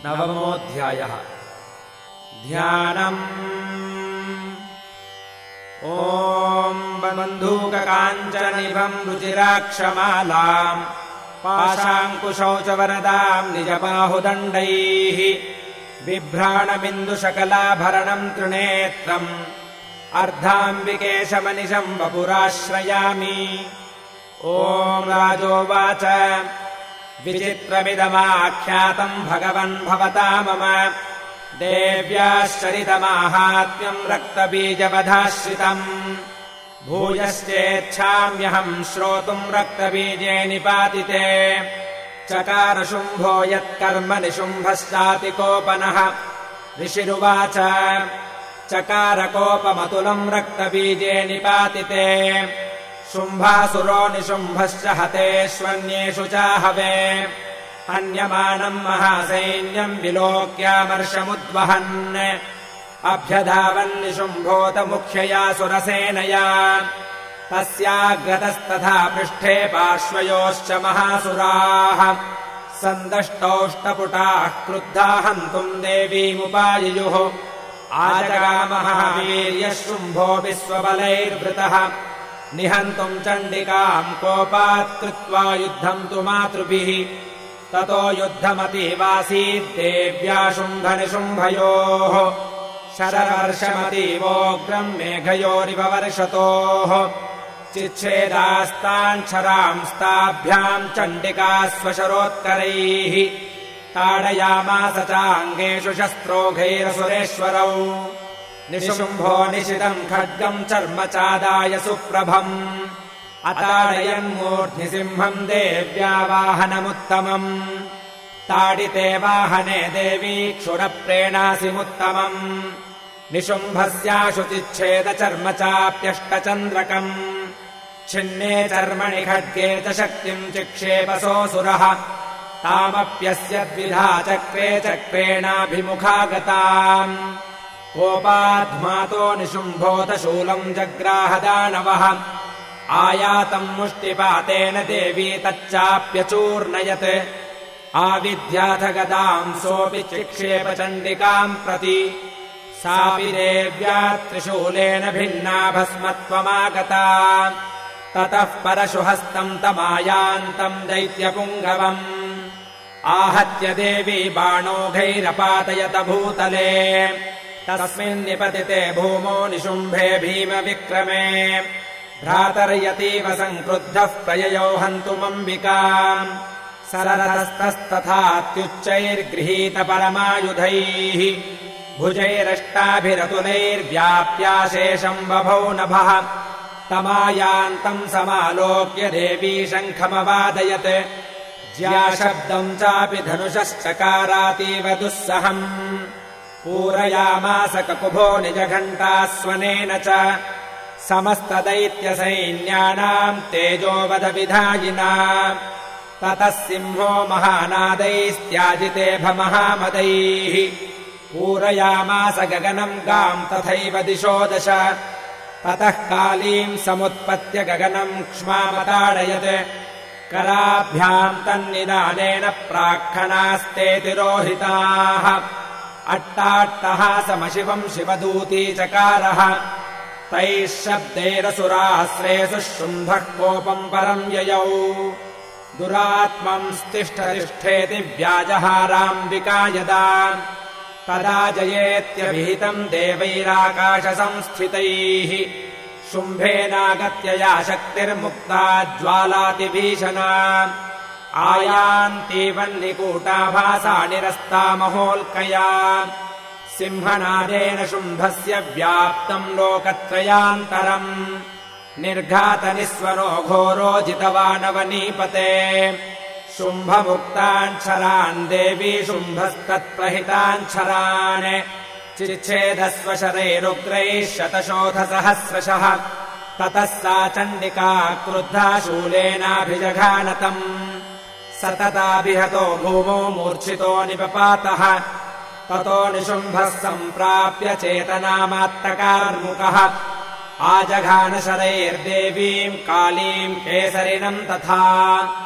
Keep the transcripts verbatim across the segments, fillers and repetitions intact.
नवमोऽध्यायः। ध्यानम्। ॐ बन्धूककाञ्चनिभम् रुचिराक्षमालाम् पाशाङ्कुशौचवरदाम् निजबाहुदण्डैः बिभ्राणबिन्दुशकलाभरणम् त्रिनेत्रम् अर्धाम्बिकेशमनिशम् वपुराश्रयामि। ॐ राजोवाच विचित्रमिदमाख्यातम् भगवन् भवता मम देव्याश्चरितमाहात्म्यम् रक्तबीजवधाश्रितम् भूयश्चेच्छाम्यहम् श्रोतुम् रक्तबीजे निपातिते। चकार शुम्भो यत्कर्म निशुम्भश्चातिकोपनः ऋषिरुवाच चकारकोपमतुलम् रक्तबीजे निपातिते। शुम्भासुरो निशुम्भश्च हतेष्वन्येषु चाहवे हन्यमानम् महासैन्यम् विलोक्यामर्षमुद्वहन् अभ्यधावन्निशुम्भोत मुख्यया सुरसेनया तस्याग्रतस्तथा पृष्ठे पार्श्वयोश्च महासुराः सन्दष्टौष्टपुटाः क्रुद्धा हन्तुम् देवीमुपाययुः। आजगामः वीर्यः शुम्भो विश्वबलैर्वृतः निहन्तुम् चण्डिकाम् कोपात् कृत्वा युद्धम् तु मातृभिः। ततो युद्धमतीवासीत् देव्या शुम्भनिशुम्भयोः शरवर्षमतीवोग्रम् मेघयोरिव वर्षतोः चिच्छेदास्ताञ्छरांस्ताभ्याम् चण्डिका स्वशरोत्करैः ताडयामास चाङ्गेषु शस्त्रोघैरसुरेश्वरौ। निशुम्भो निशितम् खड्गम् चर्म चादाय सुप्रभम् अताडयन्मूर्ध्नि सिंहम् देव्या वाहनमुत्तमम्। ताडिते वाहने देवी क्षुरप्रेणासिमुत्तमम् निशुम्भस्याशु चिच्छेद चर्म चाप्यष्टचन्द्रकम् छिन्ने चर्मणि खड्गे च शक्तिम् चिक्षेपसोऽसुरः तामप्यस्य द्विधा चक्रे चक्रेणाभिमुखागताम्। कोपाध्मातो निशुम्भोत शूलम् जग्राह दानवः आयातम् मुष्टिपातेन देवी तच्चाप्यचूर्णयत् आविद्याथ गदाम् सोऽपि चिक्षेप चण्डिकाम् प्रति सापि देव्या त्रिशूलेन भिन्ना भस्मत्वमागता। ततः परशुहस्तम् तमायान्तम् दैत्यपुङ्गवम् आहत्य देवी बाणोघैरपातयत भूतले तस्मिन्निपतिते भूमो निशुम्भे भीमविक्रमे। भ्रातर्यतीव सङ्क्रुद्धः प्रययौ हन्तुमम्बिकाम् सररतस्तस्तथात्युच्चैर्गृहीत परमायुधैः भुजैरष्टाभिरतुलैर्व्याप्याशेषम् बभौ नभः। तमायान्तम् समालोक्य देवी शङ्खमवादयत् ज्याशब्दम् चापि धनुषश्चकारातीव दुःसहम्। पूरयामास ककुभो निजघण्टास्वनेन च समस्तदैत्यसैन्यानाम् तेजोवदविधायिना। ततः सिंहो महानादैस्त्याजिते भमहामदैः पूरयामास गगनम् गाम् तथैव दिशो दश। ततः कालीम् समुत्पत्य गगनम् क्ष्मामताडयत् कराभ्याम् तन्निदानेन प्राक्खणास्ते तिरोहिताः। अट्टाट्टहासमशिवम् शिवदूती चकारः तैः शब्दैरसुराश्रेषु शुम्भः कोपम् परम् ययौ। दुरात्मंस्तिष्ठतिष्ठेति व्याजहाराम्बिका यदा तदा जयेत्यभिहितम् देवैराकाशसंस्थितैः। शुम्भेनागत्य या शक्तिर्मुक्ता ज्वालातिभीषणा आयान्तीवन्निकूटाभासा निरस्ता महोल्कया। सिंहनादेन शुम्भस्य व्याप्तम् लोकत्रयान्तरम् निर्घातनिस्वनो घोरो जितवानवनीपते। शुम्भमुक्ताञ्छरान् देवी शुम्भस्तत्प्रहिताञ्छरान् चिच्छेदस्व शरैरुग्रैः शतशोथसहस्रशः। ततः सा चण्डिका क्रुद्धा शूलेनाभिजघानतम् सतताभिहतो भूमौ मूर्छितो निपपातः। ततो निशुम्भः सम्प्राप्य चेतनामात्तकार्मुकः आजघानशरैर्देवीम् कालीम् केसरिणम् तथा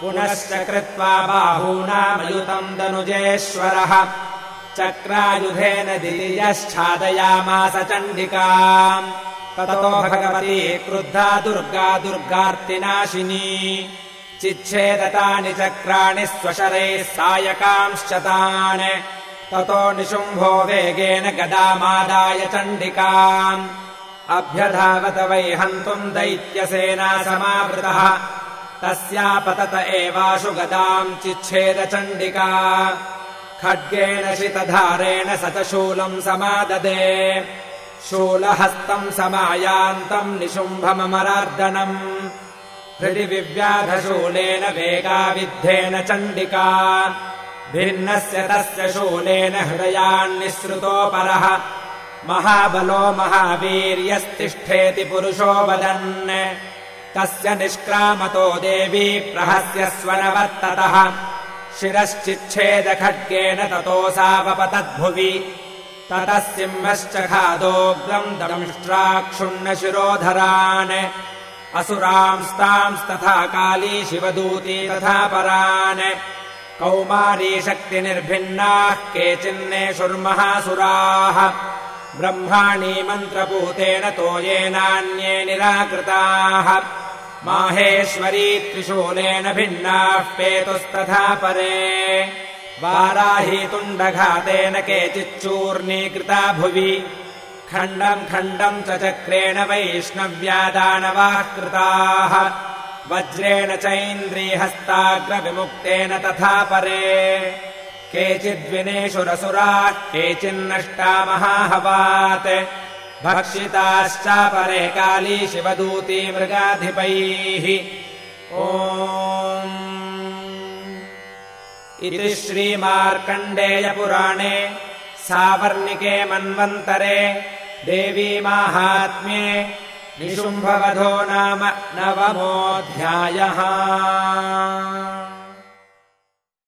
पुनश्च कृत्वा बाहूनामयुतम् दनुजेश्वरः चक्रायुधेन दितियश्छादयामास चण्डिकाम् ततो भगवती क्रुद्धा दुर्गा दुर्गार्तिनाशिनी चिच्छेदतानि चक्राणि स्वशरैः सायकांश्च तान् ततो निशुम्भो वेगेन गदामादाय चण्डिकाम् अभ्यधावत वै हन्तुम् दैत्यसेना समावृतः तस्यापतत एवाशु गदाम् चिच्छेद चण्डिका खड्गेन शितधारेण स च शूलम् समाददे शूलहस्तम् समायान्तम् निशुम्भममरार्दनम् हृदि विव्याधशूलेन वेगाविद्धेन चण्डिका भिन्नस्य तस्य शूलेन हृदयान्निःसृतोपरः महाबलो महावीर्यस्तिष्ठेति पुरुषो वदन् तस्य निष्क्रामतो देवी प्रहस्य स्वनवर्ततः शिरश्चिच्छेदखड्गेन ततोऽसावपतद्भुवि ततः सिंहश्च खादोग्रम् दंष्ट्राक्षुण्णशिरोधरान् असुरांस्तांस्तथा काली शिवदूती तथा परान् कौमारी शक्तिनिर्भिन्नाः केचिन्नेषुर्महासुराः ब्रह्माणी मन्त्रपूतेन तोयेनान्ये निराकृताः माहेश्वरी त्रिशूलेन भिन्नाः पेतुस्तथा परे वाराही तुण्डघातेन केचिच्चूर्णीकृता भुवि खण्डम् खण्डम् च चक्रेण वैष्णव्यादानवाः कृताः वज्रेण चैन्द्रीहस्ताग्रविमुक्तेन तथा परे केचिद्विनेषुरसुराः केचिन्नष्टा महाहवात् भक्षिताश्चापरे काली शिवदूती मृगाधिपैः ओम् इति श्रीमार्कण्डेयपुराणे सावर्णिके मन्वन्तरे देवी माहात्म्ये निशुम्भवधो नाम नवमोऽध्यायः।